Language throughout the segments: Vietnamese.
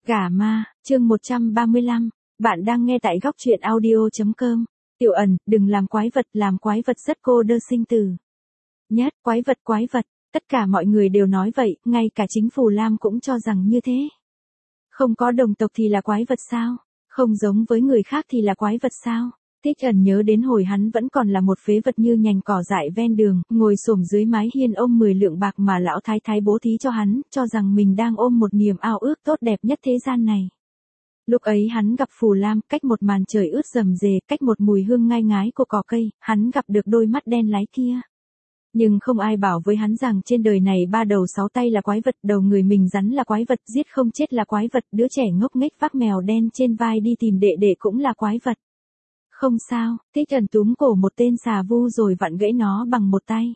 Gả ma, chương 135, bạn đang nghe tại góc truyện audio.com. Tiểu ẩn, đừng làm quái vật rất cô đơn sinh tử. Nhất, quái vật, tất cả mọi người đều nói vậy, ngay cả chính phủ Lam cũng cho rằng như thế. Không có đồng tộc thì là quái vật sao? Không giống với người khác thì là quái vật sao? Thích Ẩn nhớ đến hồi hắn vẫn còn là một phế vật như nhành cỏ dại ven đường, ngồi xổm dưới mái hiên ôm 10 lượng bạc mà lão thái thái bố thí cho hắn, cho rằng mình đang ôm một niềm ao ước tốt đẹp nhất thế gian này. Lúc ấy hắn gặp Phù Lam, cách một màn trời ướt rầm rề, cách một mùi hương ngai ngái của cỏ cây, hắn gặp được đôi mắt đen láy kia. Nhưng không ai bảo với hắn rằng trên đời này 3 đầu 6 tay là quái vật, đầu người mình rắn là quái vật, giết không chết là quái vật, đứa trẻ ngốc nghếch vác mèo đen trên vai đi tìm đệ cũng là quái vật. Không sao, Thích Ẩn túm cổ một tên xà vu rồi vặn gãy nó bằng một tay.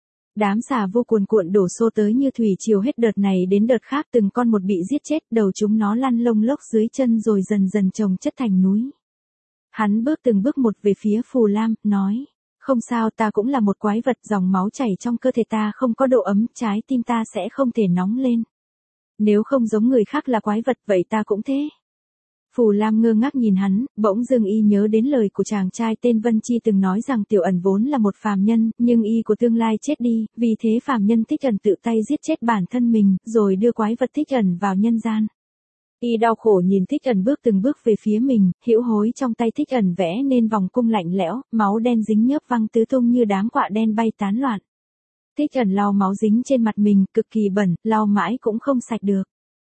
Đám xà vu cuồn cuộn đổ xô tới như thủy triều, hết đợt này đến đợt khác, từng con một bị giết chết, đầu chúng nó lăn lông lốc dưới chân rồi dần dần chồng chất thành núi. Hắn bước từng bước một về phía Phù Lam, nói, không sao, ta cũng là một quái vật, dòng máu chảy trong cơ thể ta không có độ ấm, trái tim ta sẽ không thể nóng lên. Nếu không giống người khác là quái vật, vậy ta cũng thế. Phù Lam ngơ ngác nhìn hắn, bỗng dưng y nhớ đến lời của chàng trai tên Vân Chi từng nói rằng Tiểu Ẩn vốn là một phàm nhân, nhưng y của tương lai chết đi, vì thế phàm nhân Thích Ẩn tự tay giết chết bản thân mình, rồi đưa quái vật Thích Ẩn vào nhân gian. Y đau khổ nhìn Thích Ẩn bước từng bước về phía mình, hữu hối trong tay Thích Ẩn vẽ nên vòng cung lạnh lẽo, máu đen dính nhớp văng tứ tung như đám quạ đen bay tán loạn. Thích Ẩn lau máu dính trên mặt mình, cực kỳ bẩn, lau mãi cũng không sạch được.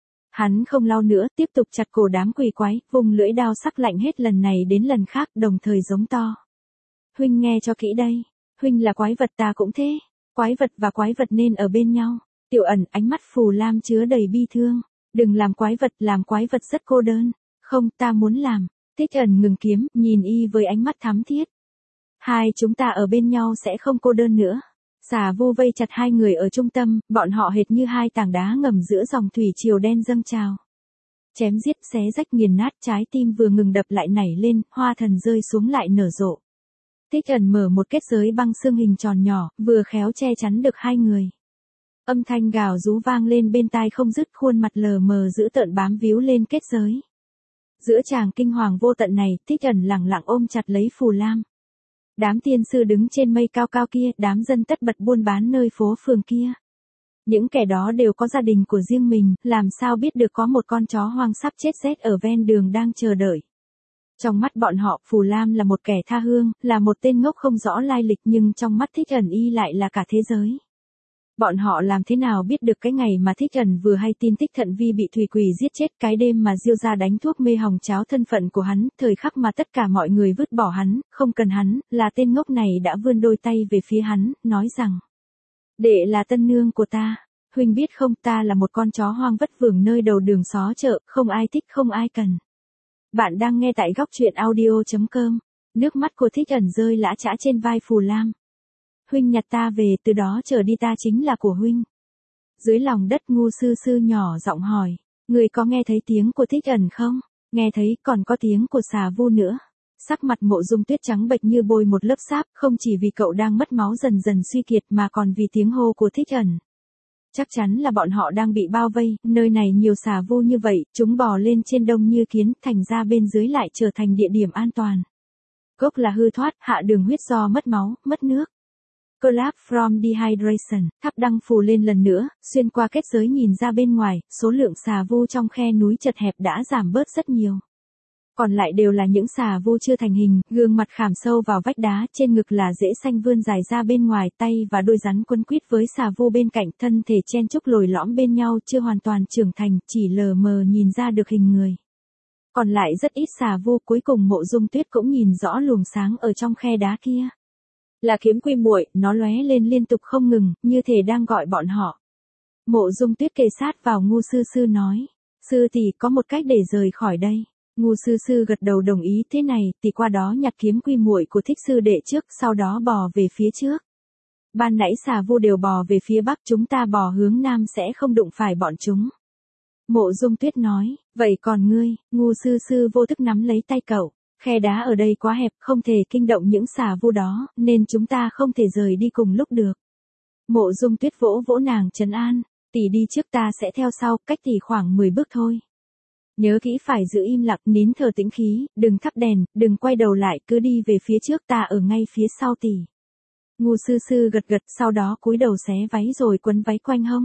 Hắn không lau nữa, tiếp tục chặt cổ đám quỷ quái, vùng lưỡi đao sắc lạnh hết lần này đến lần khác, đồng thời giống to. Huynh nghe cho kỹ đây, huynh là quái vật, ta cũng thế, quái vật và quái vật nên ở bên nhau. Tiểu Ẩn, ánh mắt Phù Lam chứa đầy bi thương, đừng làm quái vật rất cô đơn. Không, ta muốn làm. Thích Ẩn ngừng kiếm, nhìn y với ánh mắt thắm thiết. Hai chúng ta ở bên nhau sẽ không cô đơn nữa. Xà vu vây chặt hai người ở trung tâm, bọn họ hệt như hai tảng đá ngầm giữa dòng thủy triều đen dâng trào. Chém giết, xé rách, nghiền nát, trái tim vừa ngừng đập lại nảy lên, hoa thần rơi xuống lại nở rộ. Thích Ẩn mở một kết giới băng xương hình tròn nhỏ, vừa khéo che chắn được hai người. Âm thanh gào rú vang lên bên tai không dứt, khuôn mặt lờ mờ dữ tợn bám víu lên kết giới. Giữa tràng kinh hoàng vô tận này, Thích Ẩn lẳng lặng ôm chặt lấy Phù Lam. Đám tiên sư đứng trên mây cao cao kia, đám dân tất bật buôn bán nơi phố phường kia. Những kẻ đó đều có gia đình của riêng mình, làm sao biết được có một con chó hoang sắp chết rét ở ven đường đang chờ đợi. Trong mắt bọn họ, Phù Lam là một kẻ tha hương, là một tên ngốc không rõ lai lịch, nhưng trong mắt Thích Ẩn y lại là cả thế giới. Bọn họ làm thế nào biết được cái ngày mà Thích Ẩn vừa hay tin Thích Thận Vi bị Thủy Quỷ giết chết, cái đêm mà Diêu gia đánh thuốc mê hòng cháo thân phận của hắn, thời khắc mà tất cả mọi người vứt bỏ hắn, không cần hắn, là tên ngốc này đã vươn đôi tay về phía hắn, nói rằng: đệ là tân nương của ta, huynh biết không, ta là một con chó hoang vất vưởng nơi đầu đường xó chợ, không ai thích không ai cần. Bạn đang nghe tại góc truyện audio.com, nước mắt của Thích Ẩn rơi lã chã trên vai Phù Lam. Huynh nhặt ta về, từ đó trở đi ta chính là của huynh. Dưới lòng đất Ngu Sư Sư nhỏ giọng hỏi, người có nghe thấy tiếng của Thích Ẩn không? Nghe thấy, còn có tiếng của xà vu nữa. Sắc mặt Mộ Dung Tuyết trắng bệch như bôi một lớp sáp, không chỉ vì cậu đang mất máu dần dần suy kiệt mà còn vì tiếng hô của Thích Ẩn. Chắc chắn là bọn họ đang bị bao vây, nơi này nhiều xà vu như vậy, chúng bò lên trên đông như kiến, thành ra bên dưới lại trở thành địa điểm an toàn. Gốc là hư thoát, hạ đường huyết do mất máu, mất nước. Collapse from dehydration, tháp đăng phù lên lần nữa, xuyên qua kết giới nhìn ra bên ngoài, số lượng xà vu trong khe núi chật hẹp đã giảm bớt rất nhiều. Còn lại đều là những xà vu chưa thành hình, gương mặt khảm sâu vào vách đá, trên ngực là rễ xanh vươn dài ra bên ngoài, tay và đôi rắn quấn quýt với xà vu bên cạnh, thân thể chen chúc lồi lõm bên nhau, chưa hoàn toàn trưởng thành, chỉ lờ mờ nhìn ra được hình người. Còn lại rất ít xà vu, cuối cùng Mộ Dung Tuyết cũng nhìn rõ luồng sáng ở trong khe đá kia. Là kiếm quy muội, nó lóe lên liên tục không ngừng, như thể đang gọi bọn họ. Mộ Dung Tuyết kề sát vào Ngu Sư Sư nói, sư tỷ có một cách để rời khỏi đây. Ngu Sư Sư gật đầu đồng ý, thế này, tỷ qua đó nhặt kiếm quy muội của Thích sư đệ trước, sau đó bò về phía trước. Ban nãy xà vu đều bò về phía bắc, chúng ta bò hướng nam sẽ không đụng phải bọn chúng. Mộ Dung Tuyết nói, vậy còn ngươi? Ngu Sư Sư vô thức nắm lấy tay cậu. Khe đá ở đây quá hẹp, không thể kinh động những xà vu đó, nên chúng ta không thể rời đi cùng lúc được. Mộ Dung Tuyết vỗ vỗ nàng trấn an, tỷ đi trước ta sẽ theo sau, cách tỷ khoảng 10 bước thôi. Nhớ kỹ phải giữ im lặng, nín thở tĩnh khí, đừng thắp đèn, đừng quay đầu lại, cứ đi về phía trước, ta ở ngay phía sau tỷ. Ngu sư sư gật gật, sau đó cúi đầu xé váy rồi quấn váy quanh hông.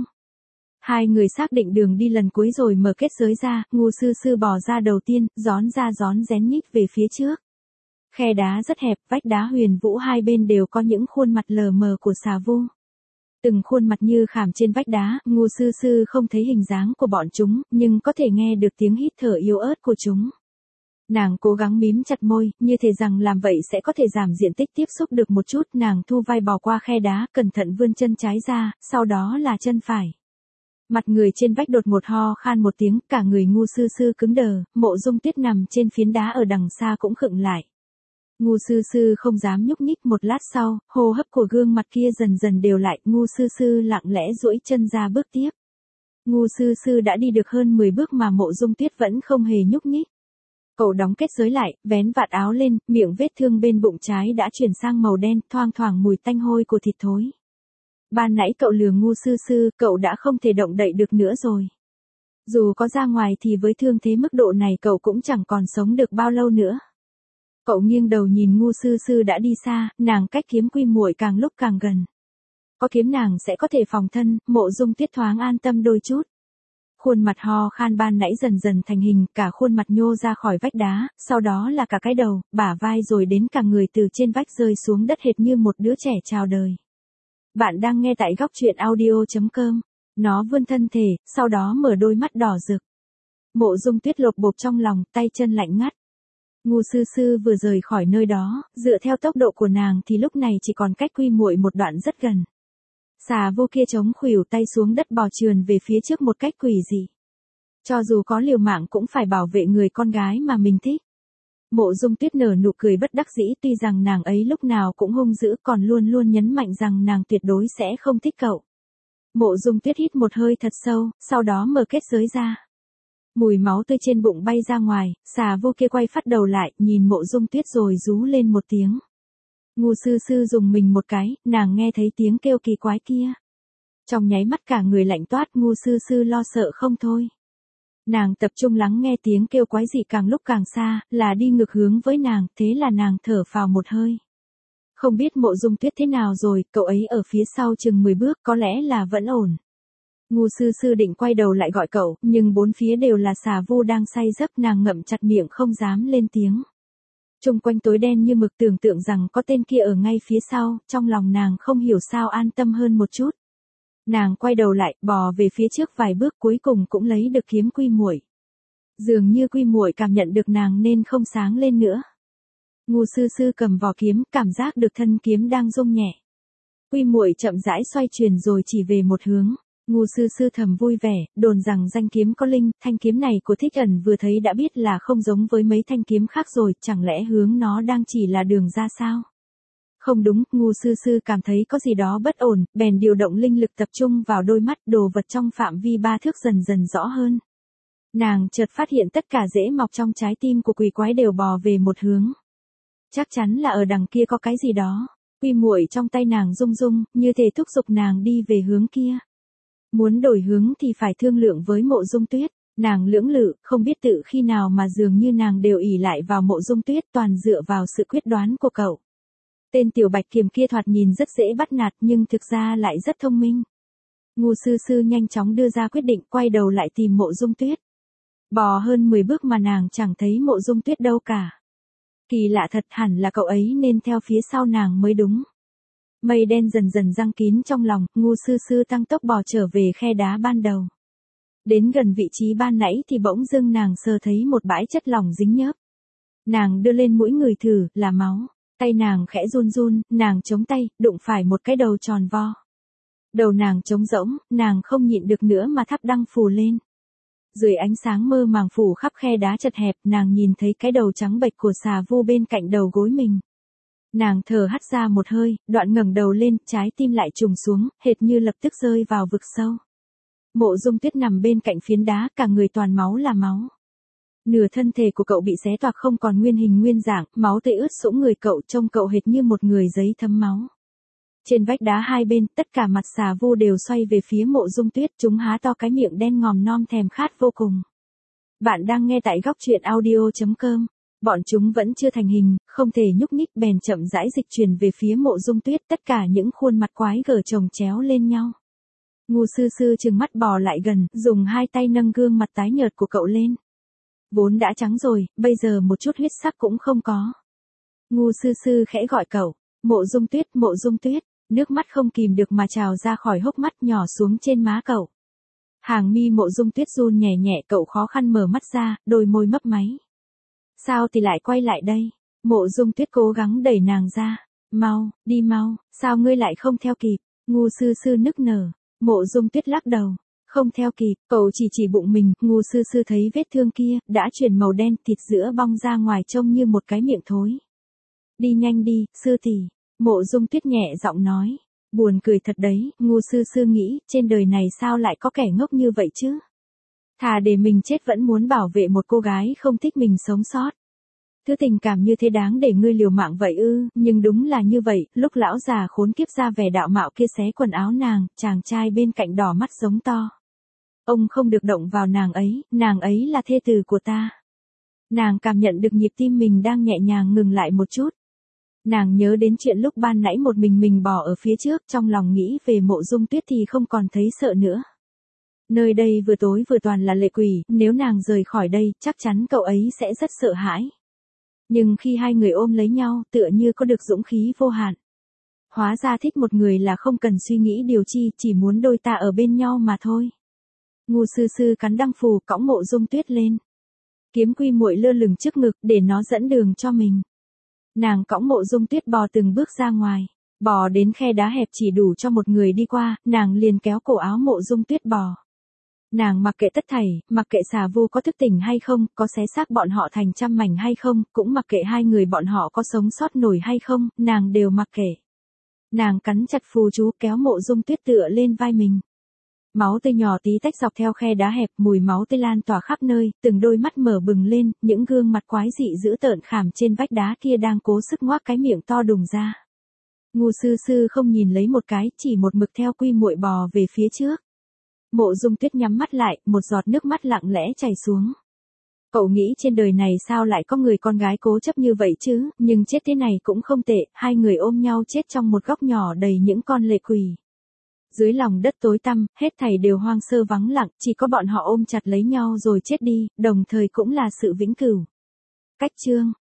Hai người xác định đường đi lần cuối rồi mở kết giới ra, ngu sư sư bò ra đầu tiên, rón ra rón rén nhích về phía trước. Khe đá rất hẹp, vách đá huyền vũ hai bên đều có những khuôn mặt lờ mờ của xà vu. Từng khuôn mặt như khảm trên vách đá, ngu sư sư không thấy hình dáng của bọn chúng, nhưng có thể nghe được tiếng hít thở yếu ớt của chúng. Nàng cố gắng mím chặt môi, như thể rằng làm vậy sẽ có thể giảm diện tích tiếp xúc được một chút. Nàng thu vai bò qua khe đá, cẩn thận vươn chân trái ra, sau đó là chân phải. Mặt người trên vách đột ngột ho khan một tiếng, cả người ngu sư sư cứng đờ, Mộ Dung Tuyết nằm trên phiến đá ở đằng xa cũng khựng lại. Ngu sư sư không dám nhúc nhích, một lát sau, hô hấp của gương mặt kia dần dần đều lại, ngu sư sư lặng lẽ duỗi chân ra bước tiếp. Ngu sư sư đã đi được hơn 10 bước mà Mộ Dung Tuyết vẫn không hề nhúc nhích. Cậu đóng kết giới lại, vén vạt áo lên, miệng vết thương bên bụng trái đã chuyển sang màu đen, thoang thoảng mùi tanh hôi của thịt thối. Ban nãy cậu lừa ngu sư sư, cậu đã không thể động đậy được nữa rồi. Dù có ra ngoài thì với thương thế mức độ này cậu cũng chẳng còn sống được bao lâu nữa. Cậu nghiêng đầu nhìn ngu sư sư đã đi xa, nàng cách kiếm quy muội càng lúc càng gần. Có kiếm nàng sẽ có thể phòng thân, Mộ Dung Tuyết thoáng an tâm đôi chút. Khuôn mặt ho khan ban nãy dần dần thành hình, cả khuôn mặt nhô ra khỏi vách đá, sau đó là cả cái đầu, bả vai rồi đến cả người từ trên vách rơi xuống đất hệt như một đứa trẻ chào đời. Bạn đang nghe tại góc truyện audio.com. Nó vươn thân thể, sau đó mở đôi mắt đỏ rực. Mộ Dung Tuyết lột bột trong lòng, tay chân lạnh ngắt. Ngu sư sư vừa rời khỏi nơi đó, dựa theo tốc độ của nàng thì lúc này chỉ còn cách quy muội một đoạn rất gần. Xà vô kia chống khuỷu tay xuống đất bò trườn về phía trước một cách quỷ dị. Cho dù có liều mạng cũng phải bảo vệ người con gái mà mình thích. Mộ Dung Tuyết nở nụ cười bất đắc dĩ, tuy rằng nàng ấy lúc nào cũng hung dữ, còn luôn luôn nhấn mạnh rằng nàng tuyệt đối sẽ không thích cậu. Mộ Dung Tuyết hít một hơi thật sâu, sau đó mở kết giới ra. Mùi máu tươi trên bụng bay ra ngoài, xà vô kia quay phát đầu lại, nhìn Mộ Dung Tuyết rồi rú lên một tiếng. Ngu sư sư dùng mình một cái, nàng nghe thấy tiếng kêu kỳ quái kia. Trong nháy mắt cả người lạnh toát, ngu sư sư lo sợ không thôi. Nàng tập trung lắng nghe tiếng kêu quái dị càng lúc càng xa, là đi ngược hướng với nàng, thế là nàng thở phào một hơi. Không biết Mộ Dung Tuyết thế nào rồi, cậu ấy ở phía sau chừng 10 bước, có lẽ là vẫn ổn. Ngu sư sư định quay đầu lại gọi cậu, nhưng bốn phía đều là xà vu đang say giấc, nàng ngậm chặt miệng không dám lên tiếng. Chung quanh tối đen như mực, tưởng tượng rằng có tên kia ở ngay phía sau, trong lòng nàng không hiểu sao an tâm hơn một chút. Nàng quay đầu lại, bò về phía trước vài bước, cuối cùng cũng lấy được kiếm quy muội. Dường như quy muội cảm nhận được nàng nên không sáng lên nữa. Ngu sư sư cầm vỏ kiếm, cảm giác được thân kiếm đang rung nhẹ. Quy muội chậm rãi xoay chuyển rồi chỉ về một hướng. Ngu sư sư thầm vui vẻ, đồn rằng danh kiếm có linh, thanh kiếm này của Thích Ẩn vừa thấy đã biết là không giống với mấy thanh kiếm khác rồi, chẳng lẽ hướng nó đang chỉ là đường ra sao? Không đúng, ngu sư sư cảm thấy có gì đó bất ổn, bèn điều động linh lực tập trung vào đôi mắt, đồ vật trong phạm vi 3 thước dần dần rõ hơn. Nàng chợt phát hiện tất cả rễ mọc trong trái tim của quỷ quái đều bò về một hướng. Chắc chắn là ở đằng kia có cái gì đó. Quy muội trong tay nàng rung rung, như thể thúc giục nàng đi về hướng kia. Muốn đổi hướng thì phải thương lượng với Mộ Dung Tuyết. Nàng lưỡng lự, không biết tự khi nào mà dường như nàng đều ỷ lại vào Mộ Dung Tuyết, toàn dựa vào sự quyết đoán của cậu. Tên tiểu bạch kiểm kia thoạt nhìn rất dễ bắt nạt nhưng thực ra lại rất thông minh. Ngu sư sư nhanh chóng đưa ra quyết định, quay đầu lại tìm Mộ Dung Tuyết. Bò hơn 10 bước mà nàng chẳng thấy Mộ Dung Tuyết đâu cả. Kỳ lạ thật, hẳn là cậu ấy nên theo phía sau nàng mới đúng. Mây đen dần dần giăng kín trong lòng, ngu sư sư tăng tốc bò trở về khe đá ban đầu. Đến gần vị trí ban nãy thì bỗng dưng nàng sờ thấy một bãi chất lỏng dính nhớp. Nàng đưa lên mũi người thử, là máu. Tay nàng khẽ run run, nàng chống tay, đụng phải một cái đầu tròn vo. Đầu nàng trống rỗng, nàng không nhịn được nữa mà thắp đăng phù lên. Dưới ánh sáng mơ màng phủ khắp khe đá chật hẹp, nàng nhìn thấy cái đầu trắng bệch của xà vu bên cạnh đầu gối mình. Nàng thở hắt ra một hơi, đoạn ngẩng đầu lên, trái tim lại trùng xuống, hệt như lập tức rơi vào vực sâu. Mộ Dung Tuyết nằm bên cạnh phiến đá, cả người toàn máu là máu. Nửa thân thể của cậu bị xé toạc không còn nguyên hình nguyên dạng, máu tươi ướt sũng người cậu, trông cậu hệt như một người giấy thấm máu. Trên vách đá hai bên, tất cả mặt xà vu đều xoay về phía Mộ Dung Tuyết, chúng há to cái miệng đen ngòm non thèm khát vô cùng. Bạn đang nghe tại góc truyện audio.com. Bọn chúng vẫn chưa thành hình, không thể nhúc nhích bèn chậm rãi dịch chuyển về phía Mộ Dung Tuyết, tất cả những khuôn mặt quái gở chồng chéo lên nhau. Ngô Sư Sư trừng mắt bò lại gần, dùng hai tay nâng gương mặt tái nhợt của cậu lên. Vốn đã trắng rồi, bây giờ một chút huyết sắc cũng không có. Ngô Sư Sư khẽ gọi cậu, Mộ Dung Tuyết, nước mắt không kìm được mà trào ra khỏi hốc mắt nhỏ xuống trên má cậu. Hàng mi Mộ Dung Tuyết run nhẹ nhẹ, cậu khó khăn mở mắt ra, đôi môi mấp máy. Sao thì lại quay lại đây? Mộ Dung Tuyết cố gắng đẩy nàng ra. Mau, đi mau, sao ngươi lại không theo kịp? Ngô Sư Sư nức nở. Mộ Dung Tuyết lắc đầu. Không theo kịp, cậu chỉ bụng mình. Ngô Sư Sư thấy vết thương kia, đã chuyển màu đen, thịt giữa bong ra ngoài trông như một cái miệng thối. Đi nhanh đi, sư tỷ. Mộ Dung Tuyết nhẹ giọng nói. Buồn cười thật đấy, Ngô Sư Sư nghĩ, trên đời này sao lại có kẻ ngốc như vậy chứ? Thà để mình chết vẫn muốn bảo vệ một cô gái không thích mình sống sót. Thứ tình cảm như thế đáng để ngươi liều mạng vậy ư? Nhưng đúng là như vậy, lúc lão già khốn kiếp ra vẻ đạo mạo kia xé quần áo nàng, chàng trai bên cạnh đỏ mắt giống to. Ông không được động vào nàng ấy là thê tử của ta. Nàng cảm nhận được nhịp tim mình đang nhẹ nhàng ngừng lại một chút. Nàng nhớ đến chuyện lúc ban nãy một mình bò ở phía trước, trong lòng nghĩ về Mộ Dung Tuyết thì không còn thấy sợ nữa. Nơi đây vừa tối vừa toàn là lệ quỷ, nếu nàng rời khỏi đây, chắc chắn cậu ấy sẽ rất sợ hãi. Nhưng khi hai người ôm lấy nhau, tựa như có được dũng khí vô hạn. Hóa ra thích một người là không cần suy nghĩ điều chi, chỉ muốn đôi ta ở bên nhau mà thôi. Ngô Sư Sư cắn răng phù, cõng Mộ Dung Tuyết lên. Kiếm Quy muội lơ lửng trước ngực, để nó dẫn đường cho mình. Nàng cõng Mộ Dung Tuyết bò từng bước ra ngoài. Bò đến khe đá hẹp chỉ đủ cho một người đi qua, nàng liền kéo cổ áo Mộ Dung Tuyết bò. Nàng mặc kệ tất thảy, mặc kệ xà vu có thức tỉnh hay không, có xé xác bọn họ thành trăm mảnh hay không, cũng mặc kệ hai người bọn họ có sống sót nổi hay không, nàng đều mặc kệ. Nàng cắn chặt phù chú, kéo Mộ Dung Tuyết tựa lên vai mình. Máu tươi nhỏ tí tách dọc theo khe đá hẹp, mùi máu tươi lan tỏa khắp nơi, từng đôi mắt mở bừng lên, những gương mặt quái dị dữ tợn khảm trên vách đá kia đang cố sức ngoác cái miệng to đùng ra. Ngô Sư Sư không nhìn lấy một cái, chỉ một mực theo Quy muội bò về phía trước. Mộ Dung Tuyết nhắm mắt lại, một giọt nước mắt lặng lẽ chảy xuống. Cậu nghĩ trên đời này sao lại có người con gái cố chấp như vậy chứ, nhưng chết thế này cũng không tệ, hai người ôm nhau chết trong một góc nhỏ đầy những con lệ quỷ. Dưới lòng đất tối tăm, hết thảy đều hoang sơ vắng lặng, chỉ có bọn họ ôm chặt lấy nhau rồi chết đi, đồng thời cũng là sự vĩnh cửu. Cách chương